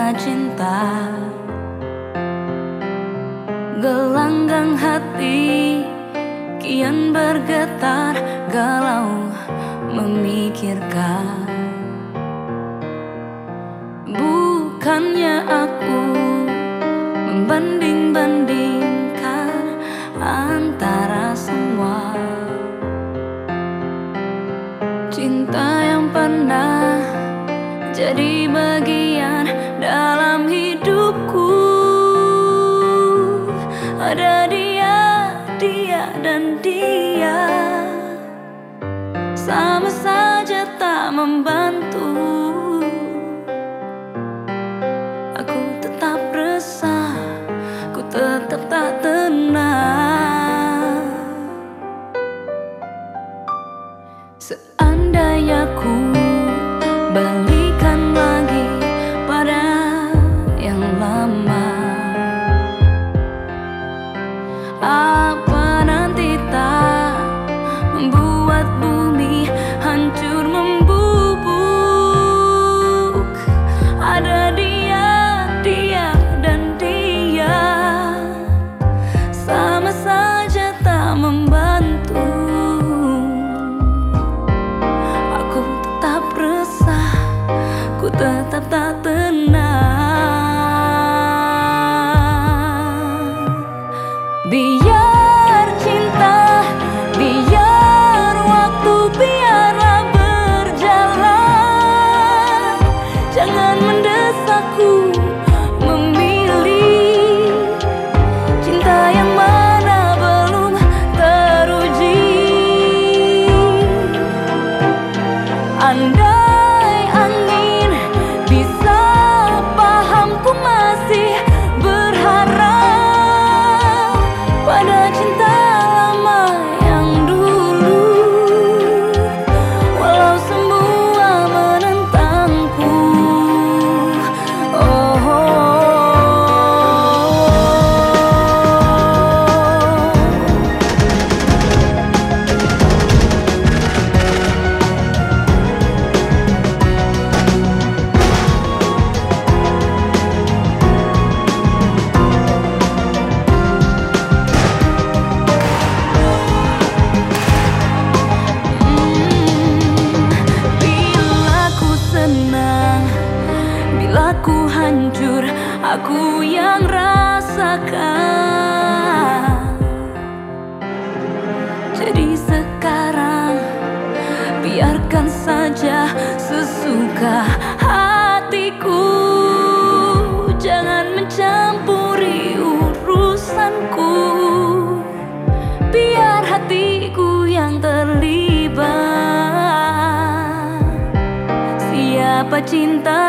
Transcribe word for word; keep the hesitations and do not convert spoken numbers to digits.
pada cinta. Gelanggang hati kian bergetar, galau memikirkan. Bukannya aku membanding-bandingkan antara semua cinta yang pernah jadi bagian dalam hidupku. Ada dia, dia dan dia, sama saja tak membantu. Aku tetap resah, ku tetap tak tenang. Seandainya ku balikan lagi pada yang lama, apa nanti tak membuat bumi hancur membubuk. Ada dia, dia dan dia, sama saja tak membantu. Aku tetap resah, ku tetap tak tenang. Biar cinta, biar waktu, biarlah berjalan. Jangan mendesakku memilih cinta yang mana belum teruji. Andai angin bisa paham, ku masih berharap pada cinta lama yang dulu. Walau semua menentangku, oh, oh, bila ku hancur, aku yang rasakan. Jadi sekarang biarkan saja sesuka hatiku. Jangan mencampuri urusanku, biar hatiku yang terlibat. Siapa cinta